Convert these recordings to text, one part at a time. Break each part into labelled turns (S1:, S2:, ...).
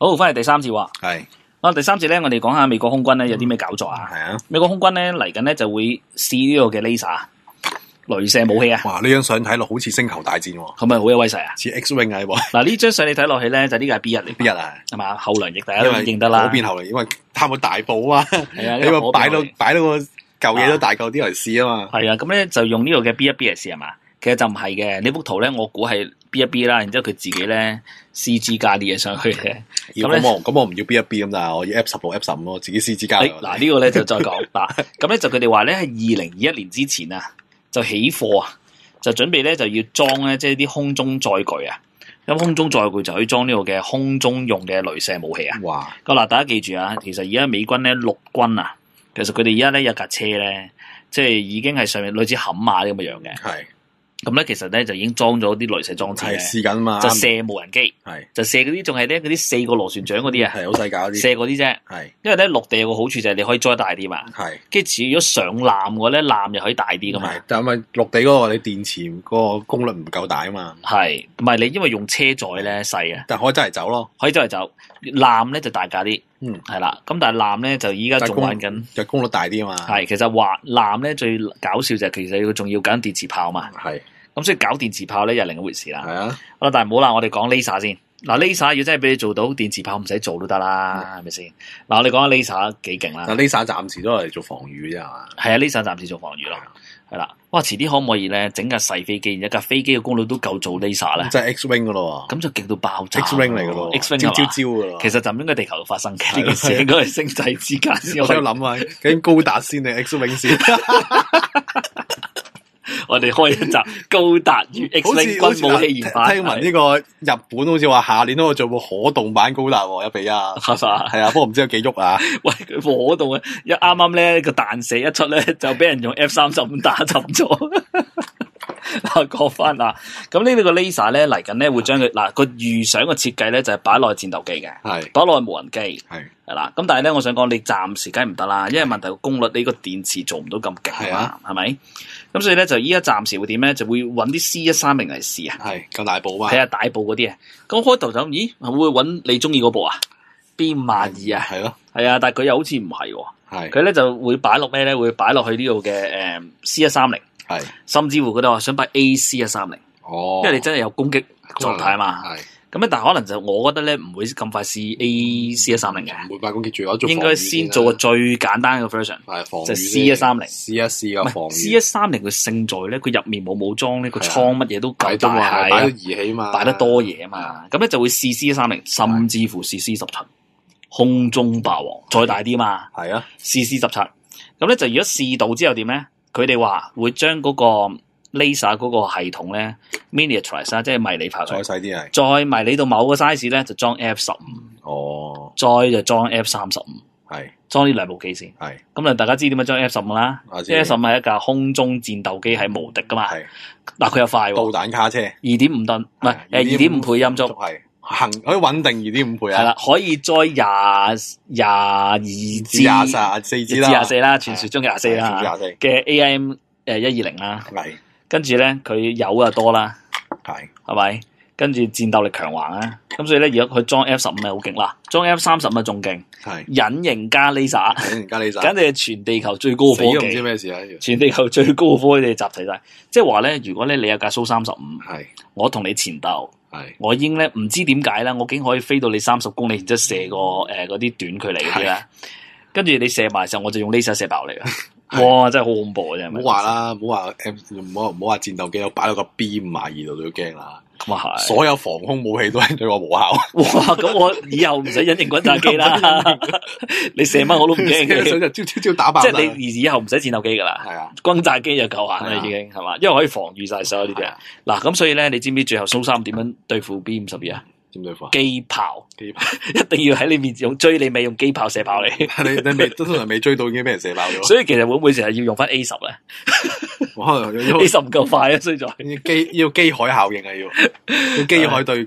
S1: 好，翻嚟第三節喎。
S2: 係。
S1: 第三節咧，我哋講下美國空軍咧有啲咩搞作啊？
S2: 係啊，
S1: 美國空軍咧嚟緊咧就會試呢個嘅 laser 雷射武器啊！
S2: 哇！呢張相睇落好似星球大戰喎，
S1: 係咪好有威勢啊？
S2: 似 X-wing 啊呢部。
S1: 嗱，呢張相你睇落去咧，就呢個係 B1嚟
S2: B1啊，
S1: 係嘛？後梁翼大家都認得啦。
S2: 嗰邊後梁翼，因為貪個大步啊嘛。
S1: 係啊，
S2: 因為擺到個舊嘢都大嚿啲嚟試啊嘛。
S1: 係啊，咁咧就用呢個嘅 B1B 嚟試係嘛？其實就唔係嘅，呢幅圖咧我估係 B1B 啦，然之後佢自己咧 CG 加啲嘢上去嘅。
S2: 咁我唔要 B1B 咁但我要 F16、F15咯，自己 CG 加。
S1: 嗱呢個咧就再講嗱，咁咧就佢哋話咧係2021年之前啊，就起貨啊，就準備咧就要裝咧即係啲空中載具啊。咁空中載具就可以裝呢個嘅空中用嘅雷射武器啊。
S2: 哇！
S1: 咁嗱，大家記住啊，其實而家美軍咧陸軍啊，其實佢哋而家咧有架車咧，即係已經係上面類似冚馬咁嘅樣嘅。
S2: 係。
S1: 咁咧，其實咧就已經裝咗啲雷射裝置咧，
S2: 試緊嘛，
S1: 就射無人機，
S2: 係
S1: 就射嗰啲仲係咧嗰啲4個螺旋槳嗰啲啊，
S2: 係好細架嗰啲，
S1: 射嗰啲啫。
S2: 係，
S1: 因為咧陸地有個好處就係你可以裝大啲嘛，
S2: 係。
S1: 跟住如果上艦嘅話咧，艦又可以大啲噶嘛。
S2: 但係咪陸地嗰個你電池嗰個功率唔夠大啊嘛？
S1: 係，唔係你因為用車載咧細啊，
S2: 但可以真係走咯，
S1: 可以周圍走。艦咧就大架啲，係啦。咁但係艦咧就依家仲玩緊，
S2: 就功率大啲啊嘛。
S1: 係，其實話艦咧最搞笑就係其實佢仲要揀電磁炮嘛。
S2: 係。
S1: 咁所以搞電磁炮咧又另一回事啦。
S2: 係啊，
S1: 好啦，但係唔好啦，我哋講 laser 先。嗱 ，laser 要真係俾你做到電磁炮唔使做都得啦，係咪先？嗱，我哋講下 laser 幾勁啦。
S2: 但 laser 暫時都係做防禦啫係嘛？
S1: 係啊，laser 暫時做防禦咯。係啦，哇！遲啲可唔可以咧整架細飛機，一架飛機嘅功率都夠做 laser 咧？
S2: 即係 X-wing 噶咯喎。
S1: 咁就勁到爆炸。
S2: X-wing 嚟噶咯
S1: ，X-wing
S2: 招噶咯。
S1: 其實就唔應該地球度發生嘅呢件事，應該係星際之間先。
S2: 我喺度諗啊，究竟高達先定 X-wing 先？
S1: 我哋開一集高達與 X-wing 軍武器研發。
S2: 聽聞呢個日本好似話下年都會做部可動版高達喎，1:1。係啊，不過唔知有幾喐啊。
S1: 喂，佢可動啊！啱啱咧個彈射一出咧，就俾人用 F-35打沉咗。嗱，講翻嗱，咁呢個 laser 咧嚟緊咧會將佢嗱個預想嘅設計咧就係擺落去戰鬥機嘅，
S2: 係
S1: 擺落去無人機，
S2: 係
S1: 啦。咁但係咧，我想講你暫時梗係唔得啦，因為問題個功率你個電池做唔到咁勁啊，係咪？咁所以咧就依家暫時會點咧，就會揾啲 C130嚟試啊，
S2: 係夠大部嘛，
S1: 係啊，大部嗰啲啊。咁開頭就咦會揾你中意嗰部啊？B52啊，
S2: 係咯，
S1: 係啊，但係佢又好似唔係喎，
S2: 係
S1: 佢咧就會擺落咩咧？會擺落去呢度嘅C130。
S2: 係，
S1: 甚至乎佢哋話想擺 AC130，因為你真係有攻擊狀態啊嘛。係，咁咧，但係可能就我覺得咧唔會咁快試 AC130嘅，
S2: 唔會擺攻擊住，我做
S1: 應該先做個最簡單嘅 version，就 C130，
S2: 試一試個防禦。
S1: C130佢勝在咧，佢入面冇武裝呢個倉乜嘢都夠大，
S2: 擺得儀器嘛，
S1: 擺得多嘢啊嘛。咁咧就會試 C130，甚至乎試 C17，空中霸王再大啲嘛。係啊，試 C17。咁咧就如果試到之後點咧？佢哋話會將嗰個 laser 嗰個系統咧 miniaturize 即係迷你化，
S2: 再細啲係，
S1: 再迷你到某個 size 咧就裝 F15，再就裝 F35，係裝呢兩部機先，係咁啊！大家知點樣裝 F15啦？F15 係一架空中戰鬥機，係無敵噶嘛。係嗱，佢又快喎，
S2: 導彈卡車
S1: ，2.5噸，唔係2.5倍音速，
S2: 係可以穩定2.5倍啊。係
S1: 啦，可以載22至
S2: 24支啦，
S1: 至24啦，傳說中24啦嘅 AIM 120啦。係跟住咧，佢油又多啦，係咪？跟住戰鬥力強橫啊！咁所以咧，如果佢裝 F15係好勁啦，裝 F30啊仲勁，係隱形加 laser，簡直係全地球最高嘅科技。
S2: 唔知咩事啊！
S1: 全地球最高嘅科技集齊晒，即係話咧，如果咧你有架蘇35，係我同你前鬥，係我已經咧唔知點解啦，我竟可以飛到你30公里，然之後射個嗰啲短距離嗰啲啦，跟住你射埋嘅時候，我就用 laser 射爆你啦。哇！真係好恐怖啊！真係。唔好話啦，唔好話唔好話戰鬥機，我擺到個 B52度都驚啦。咁啊係。所有防空武器都係對我無效。哇！咁我以後唔使隱形轟炸機啦。你射乜我都唔驚嘅。想就招打爆。即係你以後唔使戰鬥機噶啦。係啊。轟炸機就夠硬啦，已經係嘛？因為可以防禦晒所有呢啲啊。嗱，咁所以咧，你知唔知最後蘇三點樣對付 B52啊？點對付啊？機炮，一定要喺你面前追你，咪用機炮射爆你。你未通常未追到已經俾人射爆咗。所以其實會唔會成日要用翻 A10咧？A10唔夠快啊，所以就要機海效應啊，要機海對決。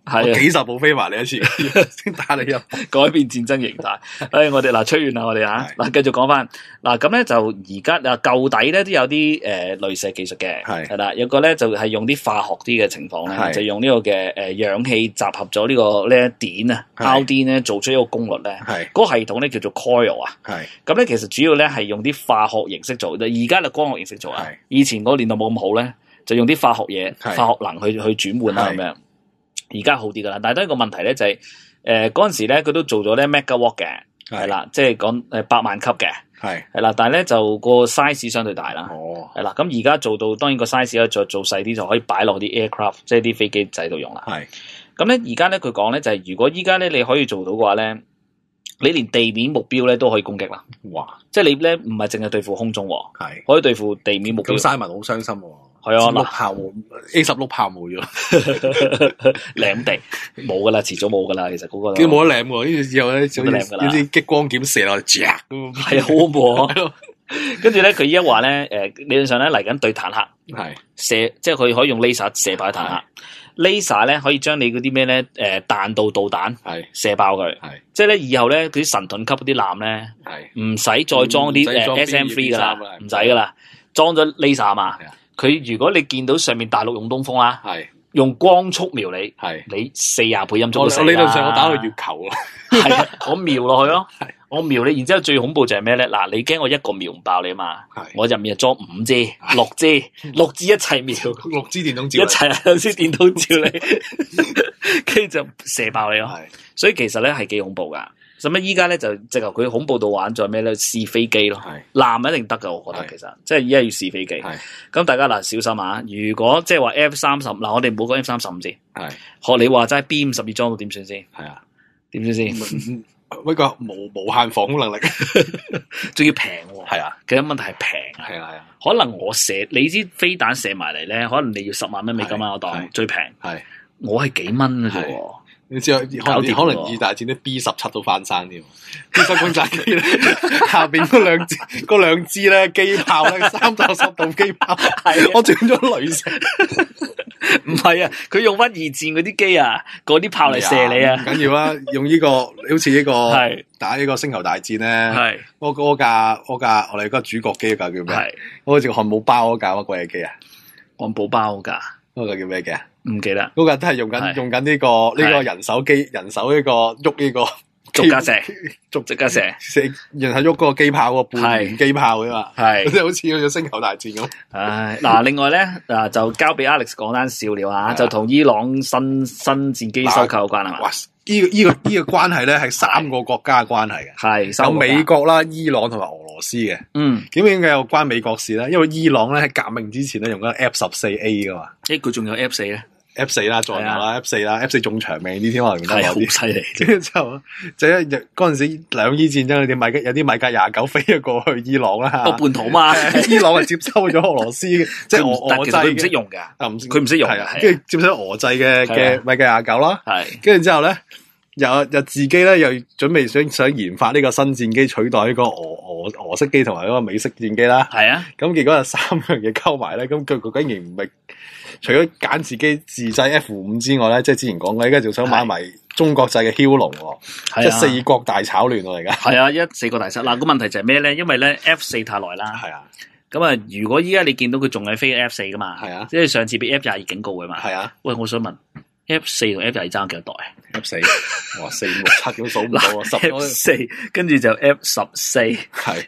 S2: 我幾十部飛埋你一次，先打你一部，
S1: 改變戰爭形態。我哋吹完啦，我哋嗱繼續講翻嗱，咁咧就而家舊底咧都有啲雷射技術嘅，係啦，有個咧就係用啲化學啲嘅情況咧，就用呢個嘅氧氣集合咗呢個咧碘啊 iodine 咧做出一個功率咧，嗰個系統咧叫做 coil 啊，咁咧其實主要咧係用啲化學形式做，而家就光學形式做啊，以前嗰個年代冇咁好咧，就用啲化學嘢、化學能去轉換啦咁樣。而家好啲噶啦，但係都係一個問題咧，就係嗰陣時咧，佢都做咗咧 megawatt 嘅，係啦，即係講100萬級嘅，係啦，但係咧就個 size 相對大啦，係啦，咁而家做到當然個 size 咧再做細啲，就可以擺落啲 aircraft， 即係啲飛機仔度用啦。咁咧而家咧佢講咧就係如果依家咧你可以做到嘅話咧，你連地面目標咧都可以攻擊啦。哇！即係你咧唔係淨係對付空中，可以對付地面目標。
S2: 咁 Simon 好傷心喎。係
S1: 啊，
S2: 六炮A16炮冇咗，
S1: 舐地冇噶啦，遲早冇噶啦。其實嗰個
S2: 佢冇得舐喎，呢之後咧，好似激光劍射落去，咁
S1: 係好恐怖啊！跟住咧，佢依家話咧，理論上咧嚟緊對坦克射，即係佢可以用 laser 射爆坦克。laser 咧可以將你嗰啲咩咧，彈道導彈射爆佢。即係咧以後咧嗰啲神盾級嗰啲艦咧，唔使再裝啲SM3 噶啦，唔使噶啦，裝咗 laser 嘛。佢如果你見到上面大陸用東風啦，用光速瞄你，你40倍音速都死啦。
S2: 理論上我打到月球啦，
S1: 係我瞄落去咯，我瞄你，然之後最恐怖就係咩咧？嗱，你驚我一個瞄唔爆你啊嘛？我入面就裝5支、6支一齊瞄
S2: ，6支電筒照，
S1: 一齊有支電筒照你，跟住就射爆你咯。所以其實咧係幾恐怖噶。咁依家咧就直頭佢恐怖到玩咗咩咧？試飛機咯，艦一定得噶，我覺得其實即係依家要試飛機。咁大家嗱小心啊！如果即係話 F30嗱，我哋唔好講 F35先。學你話齋 B52裝到點算先？係啊，點算先？
S2: 呢個無限防空能力，
S1: 仲要平喎。係啊，其實問題係平。
S2: 係啊，
S1: 可能我射你支飛彈射埋嚟咧，可能你要10萬蚊美金啊！我當最平。我係幾蚊嘅啫。
S2: 你知可能二大戰啲 B17都翻生添，B7轟炸機咧下邊嗰兩支咧機炮咧360度機炮，我轉咗雷射，
S1: 唔係啊，佢用翻二戰嗰啲機啊，嗰啲炮嚟射你啊，
S2: 唔緊要啊，用呢個好似呢個打呢個星球大戰咧，嗰架我哋嗰個主角機架叫咩？好似漢堡包嗰架乜鬼嘢機啊？漢堡包嗰架嗰個叫咩機啊？唔記得，嗰個都係用緊呢個人手機，人手呢個喐呢個
S1: 逐架射，
S2: 然後喐嗰個機炮個半圓機炮噶嘛，即係好似嗰個星球大戰咁。
S1: 嗱，另外咧就交俾 Alex 講單笑料啊，就同伊朗新戰機收購有關係嘛？哇，
S2: 呢個關係咧係3個國家嘅關係嘅，係有美國啦、伊朗同埋俄羅斯嘅。點解有關美國事咧？因為伊朗咧喺革命之前咧用緊 F14A 噶嘛，
S1: 佢仲有 F4 咧。
S2: F4 啦，再有啦 F4 啦 ，F4 仲長命啲添，可能
S1: 係好犀利。
S2: 跟住之後，就一日嗰陣時兩伊戰爭，有啲米格29飛咗過去伊朗啦。
S1: 半途嘛，
S2: 伊朗係接收咗俄羅斯嘅，即係俄製嘅。
S1: 佢唔識用㗎，佢唔識用。
S2: 跟住接收俄製嘅米格29啦。跟住之後咧，又自己咧又準備想研發呢個新戰機取代呢個俄式機同埋嗰個美式戰機啦。係啊，咁結果有3樣嘢溝埋咧，咁佢竟然唔係。除咗揀自己自製 F5之外咧，即係之前講嘅，而家仲想買埋中國製嘅梟龍，即係4國大炒亂喎而家。係啊，4國大炒。嗱，個問題就係咩咧？因為咧 F4 太耐啦。係啊。咁啊，如果依家你見到佢仲係飛 F4 噶嘛？係啊。即係上次俾 F22警告嘅嘛。係啊。喂，我想問 F4 同 F22爭幾多代 ？F4，哇，4、5、6、7都數唔到啊
S1: ！F4，跟住就 F14，係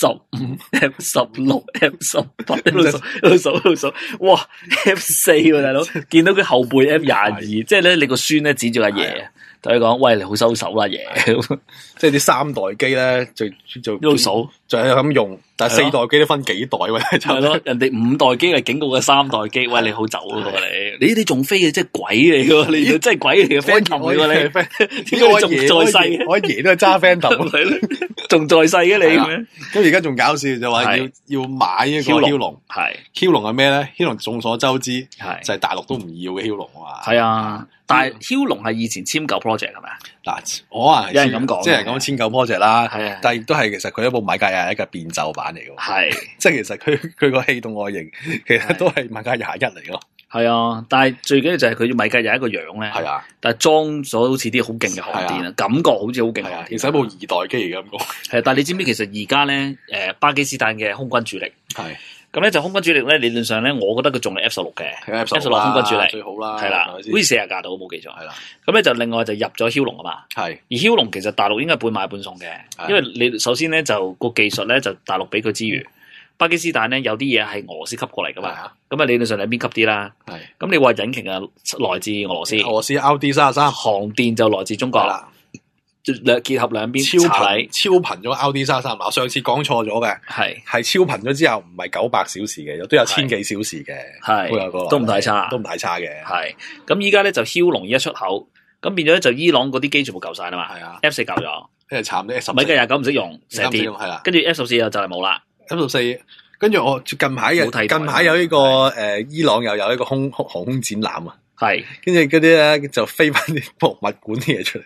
S1: F15、F16、F18，一路數，哇 ！F4 喎，大佬，見到佢後背 F22，即係咧，你個孫咧指住阿爺，同佢講：喂，你好收手啦，爺！
S2: 即係啲3代機咧，就一路數，就係咁用。但係4代機都分幾代喂？
S1: 係咯，人哋5代機係警告嘅3代機，喂，你好走咯你仲飛嘅，即係鬼嚟嘅，你真係鬼嚟嘅 Phantom 嚟嘅你，點解仲在世？
S2: 我阿爺都係揸 Phantom，
S1: 仲在世嘅你咁樣。
S2: 咁而家仲搞笑就話要買一個梟龍，係梟龍係咩咧？梟龍眾所周知係就係大陸都唔要嘅梟龍啊嘛。係啊，但係梟龍係以前簽舊 project 係咪啊？嗱，我話有人咁講，即係講簽舊 project 啦。係啊，但係亦都係其實佢一部米格21嘅變奏版嚟嘅。係，即係其實佢個氣動外形其實都係米格21嚟咯。
S1: 係啊，但係最緊要就係佢米格有一個樣咧，係啊，但係裝咗好似啲好勁嘅航電啊，感覺好似好勁啊，
S2: 其實係部二代機嚟嘅咁講。
S1: 係，但係你知唔知其實而家咧，巴基斯坦嘅空軍主力係。咁咧就空軍主力咧，理論上咧，我覺得佢仲係 F16嘅，F16空軍主力最好啦，係啦，好似40架度，冇記錯，係啦。咁咧就另外就入咗梟龍啊嘛，係。而梟龍其實大陸應該半買半送嘅，因為你首先咧就個技術咧就大陸俾佢之餘，巴基斯坦咧有啲嘢係俄羅斯吸過嚟噶嘛，咁啊理論上兩邊吸啲啦，係。咁你話引擎啊來自俄羅斯，RD33，航電就來自中國啦。結合兩邊超頻咗 RD33，我上次講錯咗嘅，係超頻咗之後唔係900小時嘅，都有1000幾小時嘅，係都唔太差，嘅，係咁依家咧就梟龍一出口，咁變咗咧就伊朗嗰啲機全部夠晒啦嘛，係啊 F4 夠咗，跟住慘啲 F14，米格29唔識用，成跌，係啦，跟住 F14又就係冇啦
S2: ，F14，跟住我近排有呢個伊朗又有一個航空展覽啊。係，跟住嗰啲咧就飛翻啲博物館啲嘢出嚟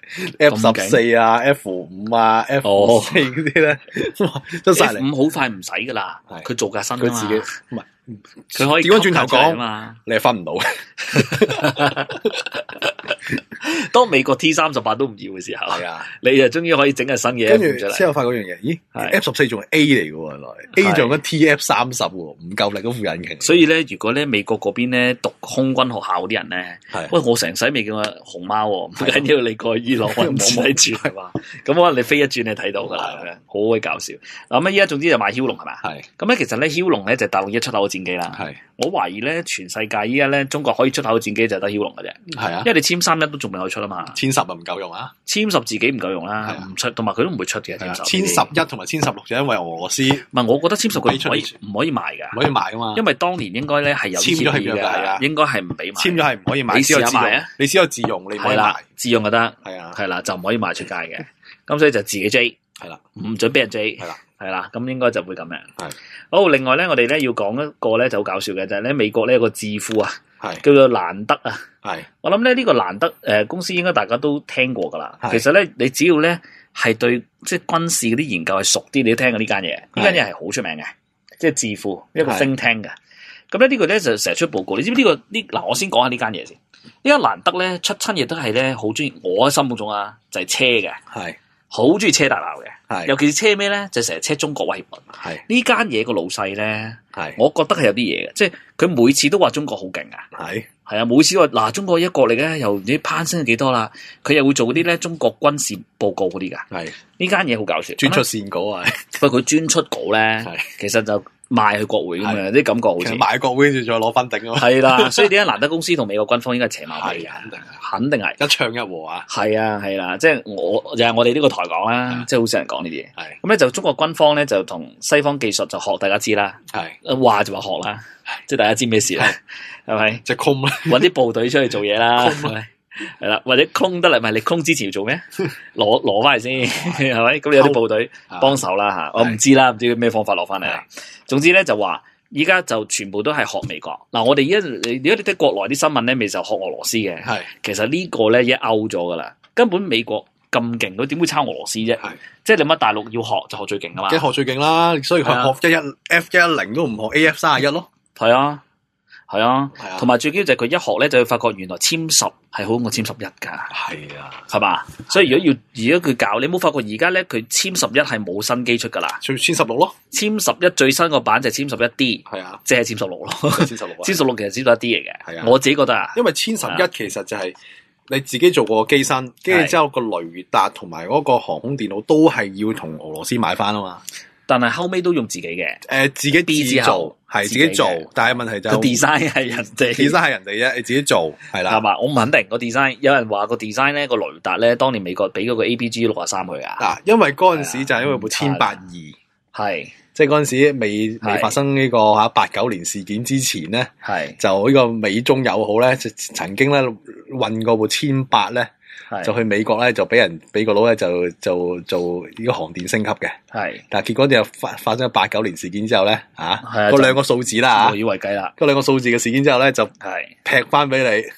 S2: ，F14 啊、F5 啊、F4 嗰啲咧，都晒嚟。F5 好快唔使噶啦，佢做架新，佢自己唔係，佢可以調翻轉頭講嘛，你係分唔到嘅。當美國 T38都唔要嘅時候，係啊，你就終於可以整個新嘢。跟住之後發覺樣嘢，咦 ？F14 仲係 A 嚟嘅，原來 A 仲跟 TF30，唔夠力嗰副引擎。所以咧，如果咧美國嗰邊咧讀空軍學校嗰啲人咧，喂，我成世未見過熊貓，唔緊要，你過伊朗唔使轉係嘛？咁可能你飛一轉你睇到噶啦，好鬼搞笑。咁依家總之就買梟龍係嘛？係。咁咧其實咧梟龍咧就大陸一出口嘅戰機啦。係。我懷疑咧全世界依家咧中國可以出口嘅戰機就得梟龍嘅啫。係啊。因為你殲31都仲未可以出啊嘛。殲10唔夠用啊。殲10自己唔夠用啦，唔出，同埋佢都唔會出嘅。殲11同埋殲16就因為俄羅斯。唔係，我覺得殲10佢唔可以賣噶。唔可以賣噶嘛。因為當年應該咧係有簽咗協議嘅，應該係唔俾賣。簽咗係唔可以賣。你試下賣啊！你只有自用，你唔可以賣。自用就得。係啊。係啦，就唔可以賣出街嘅。咁所以就自己追。係啦。唔准俾人追。係啦。係啦。咁應該就會咁樣。係。好，另外咧，我哋咧要講一個咧就好搞笑嘅，就係咧美國呢一個智庫啊，叫做蘭德啊。係。我諗咧呢個蘭德公司應該大家都聽過噶啦。其實咧，你只要咧係對即係軍事嗰啲研究係熟啲，你都聽過呢間嘢。呢間嘢係好出名嘅，即係智庫一個 think tank 嘅。咁咧呢個咧就成日出報告。你知唔知嗱？我先講下呢間嘢先。呢間蘭德咧出親嘢都係咧好中意，我喺心目中啊就係車嘅，係好中意車大鬧嘅，係尤其是車咩咧，就成日車中國威脅。係呢間嘢個老細咧，係我覺得係有啲嘢嘅，即係佢每次都話中國好勁啊，係啊，每次話嗱中國一國力咧又唔知攀升咗幾多啦，佢又會做嗰啲咧中國軍事報告嗰啲噶，係呢間嘢好搞笑，專出線稿啊，不過佢專出稿咧，其實就賣去國會咁樣，啲感覺好似賣國會再攞分頂咯。係啦，所以點解蘭德公司同美國軍方應該係邪矛尾嘅？肯定係一唱一和啊！係啊，係啦，即係我哋呢個台講啦，即係好少人講呢啲嘢。係咁咧，就中國軍方咧就同西方技術就學，大家知啦。係話就話學啦，即係大家知咩事啦？係咪？即係空啦，搵啲部隊出去做嘢啦。係啦，或者空得嚟，咪你空之前要做咩？攞翻嚟先，係咪？咁有啲部隊幫手啦吓，我唔知啦，唔知咩方法攞翻嚟啦。總之咧就話，依家就全部都係學美國。嗱，我哋而家如果你睇國內啲新聞咧，未就學俄羅斯嘅。係，其實呢個咧已經 out 咗噶啦。根本美國咁勁，佢點會抄俄羅斯啫？係，即係你乜大陸要學就學最勁噶嘛？即係學最勁啦，所以佢學F110都唔學 AF31咯。係啊。係啊，同埋最緊要就係佢一學咧，就會發覺原來殲10係好過殲11噶。係啊，係嘛？所以如果佢教你，冇發覺而家咧佢殲11係冇新機出噶啦，就殲16咯。殲11最新個版就係殲11D，係啊，即係殲16咯。殲16，殲16其實殲11D嚟嘅。係啊，我自己覺得啊，因為殲11其實就係你自己做過個機身，跟住之後個雷達同埋嗰個航空電腦都係要同俄羅斯買翻啊嘛。但係後尾都用自己嘅，自己自做，係自己做，但係問題就個 design 係人哋，design 係人哋啫，你自己做係啦，係嘛？我唔肯定個 design，有人話個 design 咧個雷達咧，當年美國俾嗰個 APG 63佢啊，嗱，因為嗰陣時就係因為部1082，係即係嗰陣時未發生呢個89年事件之前咧，係就呢個美中友好咧，曾經咧運過部1008咧。就去美國咧，就俾個佬咧就做呢個航電升級嘅。係，但係結果就發生89年事件之後咧，嗰兩個數字啦，無以為繼啦。嗰兩個數字嘅事件之後咧，就劈翻俾你。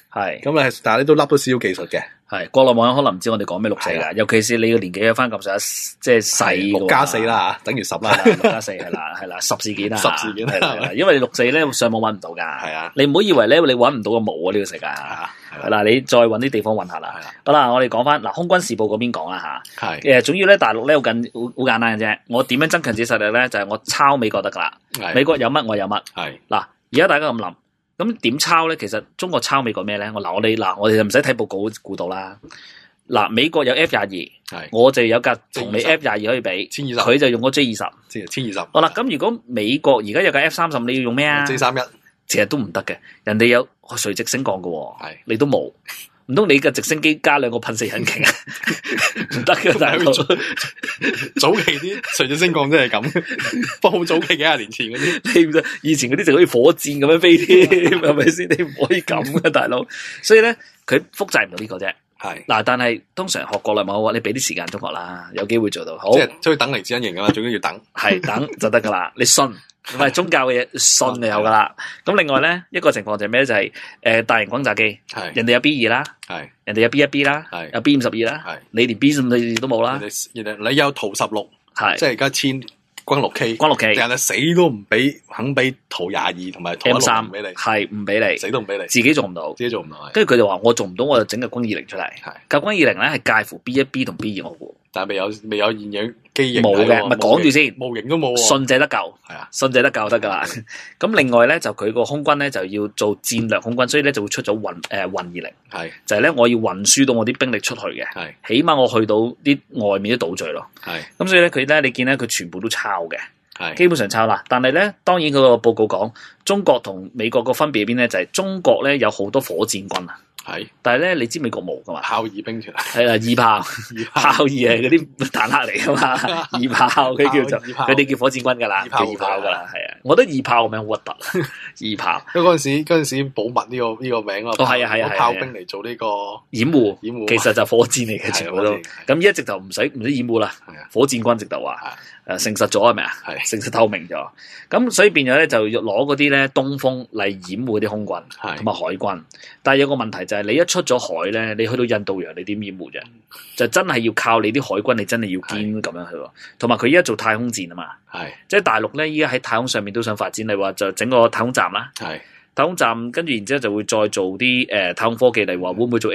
S2: 係咁啊，但係你都笠到少少技術嘅。
S1: 係國內網友可能唔知我哋講咩6/4噶，尤其是你個年紀有翻咁上下，即係細
S2: 6+4啦吓，等於10啦
S1: ，6+4係啦，10事件啦
S2: ，10事件
S1: 係，因為6/4咧上網搵唔到噶，
S2: 係啊，
S1: 你唔好以為咧你搵唔到個冇啊呢個世界係啦，你再搵啲地方搵下啦。好啦，我哋講翻嗱，空軍時報嗰邊講啦吓，係總要咧大陸咧好簡單嘅啫，我點樣增強自己實力咧？就係我抄美國得噶啦，美國有乜我有乜，係嗱，而家大家咁諗。咁點抄咧？其實中國抄美國咩咧？我哋就唔使睇報告估到啦。嗱，美國有 F-22，我就有架同你 F-22可以比，1020，佢就用個 J-20，即係1020。好啦，咁如果美國而家有架 F-30，你要用咩啊
S2: ？J-31，
S1: 其實都唔得嘅，人哋有垂直升降嘅，你都冇。唔通你嘅直升機加2個噴射引擎啊？唔得嘅，大佬。
S2: 早期啲垂直升降真係咁，不過好早期幾廿年前嗰啲，
S1: 以前嗰啲就好似火箭咁樣飛添，係咪先？你唔可以咁嘅，大佬。所以咧，佢複製唔到呢個啫。係嗱，但係通常學國內網話，你俾啲時間中國啦，有機會做到。好，即係
S2: 都要等嚟自因型噶嘛，最緊要等。
S1: 係等就得噶啦，你信。唔係宗教嘅嘢，信就有噶啦。咁另外咧，一個情況就係咩？就係大型轟炸機，人哋有 B2啦，人哋有 B1B 啦，有 B52啦，你連 B52都冇啦。
S2: 你有圖16，即係而家千軍6 K，人哋死都唔俾，肯俾圖22同埋圖16唔俾你，係唔俾你，死都唔俾你，自己做唔到。跟住佢就話我做唔到，我就整個軍20出嚟。架軍20咧係介乎 B1B 同 B2，我估。但係未有現影機型，冇嘅，咪講住先，模型都冇，信借得夠，係啊，信借得夠得噶啦。咁另外咧就佢個空軍咧就要做戰略空軍，所以咧就會出咗運20，係就係咧我要運輸到我啲兵力出去嘅，係起碼我去到啲外面啲島嶼咯，係咁所以咧佢咧你見咧佢全部都抄嘅，係基本上抄啦。但係咧當然佢個報告講中國同美國個分別喺邊咧，就係中國咧有好多火箭軍啊。係，但係咧，你知美國冇噶嘛？炮二兵團係啦，二炮，炮二係嗰啲坦克嚟噶嘛？二炮佢叫做，佢哋叫火箭軍噶啦，叫二炮噶啦，係啊。我覺得二炮個名好核突，二炮。因為嗰陣時保密呢個名啊，係啊，炮兵嚟做呢個掩護，其實就火箭嚟嘅全部都。咁一直就唔使掩護啦，火箭軍直頭話。誠實咗係咪啊？係誠實透明咗，咁所以變咗咧就要攞嗰啲咧東風嚟掩護啲空軍同埋海軍。但係有個問題就係你一出咗海咧，你去到印度洋你點掩護啫？就真係要靠你啲海軍，你真係要堅咁樣去喎。同埋佢依家做太空戰啊嘛，即係大陸咧依家喺太空上面都想發展，你話就整個太空站啦。太空站跟住然之後就會再做啲太空科技，例如話會唔會做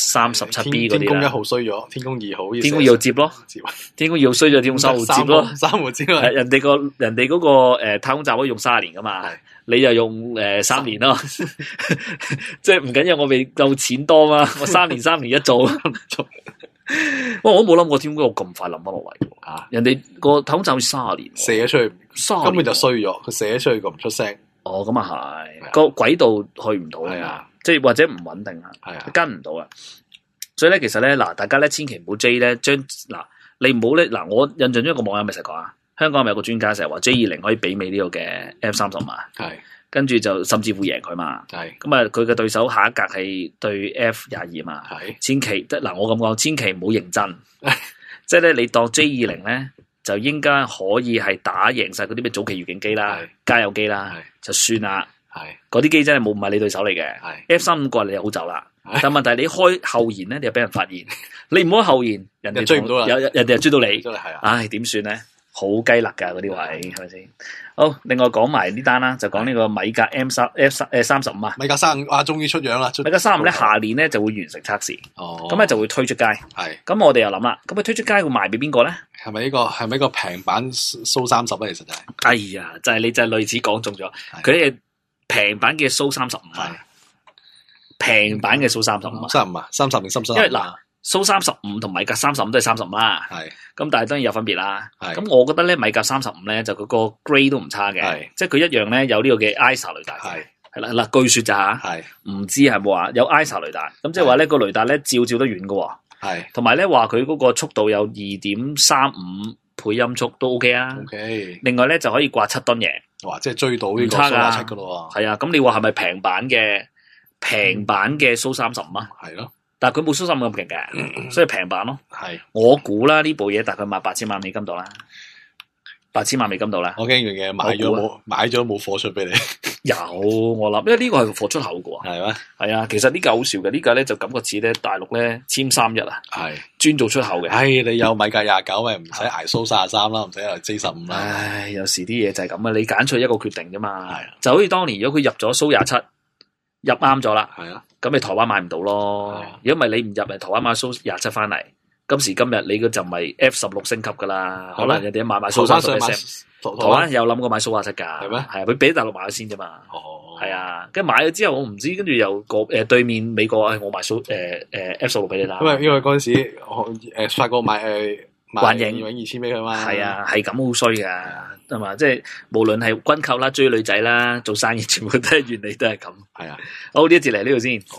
S2: X-37B 嗰啲啦？天宮1號衰咗，天宮2號，天宮2號接咯，天宮2號衰咗，天宮3號接咯，3號接咯。人哋嗰個太空站可以用30年噶嘛，你又用3年咯，即係唔緊要，我未夠錢多嘛，我3年一做。我都冇諗過天宮咁快冧翻落嚟喎，人哋個太空站要30年，射咗出去，根本就衰咗，佢射咗出去個唔出聲。哦，咁啊係，個軌道去唔到啊，即係或者唔穩定啊，跟唔到啊。所以咧，其實咧，嗱，大家咧千祈唔好 J 咧，將嗱你唔好咧，嗱，我印象中一個網友咪成日講啊，香港咪有個專家成日話 J20可以媲美呢個嘅 F30嘛，係，跟住就甚至乎贏佢嘛，係，咁啊，佢嘅對手下一格係對 F22嘛，係，千祈嗱我咁講，千祈唔好認真，即係咧你當 J20咧。就應該可以係打贏晒嗰啲咩早期預警機啦、加油機啦，就算啦。嗰啲機真係唔係你對手嚟嘅。F35過嚟你就好走啦。但問題你開後延咧，你又俾人發現。你唔開後延，人哋追唔到啦。人哋又追到你。唉，點算咧？好雞肋噶嗰啲位，係咪先？好，另外講埋呢單啦，就講呢個米格 M35啊。米格35啊，終於出樣啦！米格35咧，下年咧就會完成測試。哦。咁咧就會推出街。係。咁我哋又諗啦，咁佢推出街會賣俾邊個咧？係咪呢個平版蘇30咧？其實就係。哎呀，就係你就係類似講中咗，佢係平版嘅蘇35啊。平版嘅蘇35。35啊，30定35？因為嗱。蘇35同米格35都係35啦，係咁，但係當然有分別啦。咁我覺得咧，米格35咧就嗰個 grade 都唔差嘅，即係佢一樣咧有呢個嘅 ISA 雷達，係啦嗱，據說咋吓，唔知係冇話有 ISA 雷達，咁即係話咧個雷達咧照得遠嘅，係同埋咧話佢嗰個速度有2.35倍音速都 OK 啊。OK，另外咧就可以掛7噸嘢，哇，即係追到呢個蘇7噶咯。係啊，咁你話係咪平版嘅蘇35啊？係咯。但係佢冇蘇35咁勁嘅，所以平版咯。係，我估啦呢部嘢大概賣8000萬美金度啦，8000萬美金度啦。我驚樣嘢買咗冇貨出俾你。
S1: 有我諗，因為呢個係貨出口嘅喎。
S2: 係咩？
S1: 係啊，其實呢架好笑嘅，呢架咧就感覺似咧大陸咧殲31啊，係專做出口嘅。
S2: 唉，你有米格29咪唔使捱蘇33啦，唔使捱 J15啦。
S1: 唉，有時啲嘢就係咁啊，你揀出一個決定啫嘛。係啊，就好似當年如果佢入咗蘇27，入啱咗啦。係啊，咁你台灣買唔到咯。如果唔係你唔入嚟，台灣買蘇27翻嚟，今時今日你個就咪 F16升級噶啦。可能人哋買蘇30。台灣有諗過買蘇27噶，係咩？係啊，佢俾大陸買咗先啫嘛。哦，係啊，跟住買咗之後我唔知，跟住又對面美國我買F16俾你啦。
S2: 因為嗰陣時法國買
S1: 幻影
S2: 永2000俾佢嘛。係
S1: 啊，係咁好衰噶，係嘛？即係無論係軍購啦、追女仔啦、做生意，全部都係原理都係咁。係啊，好，呢一節嚟呢度先。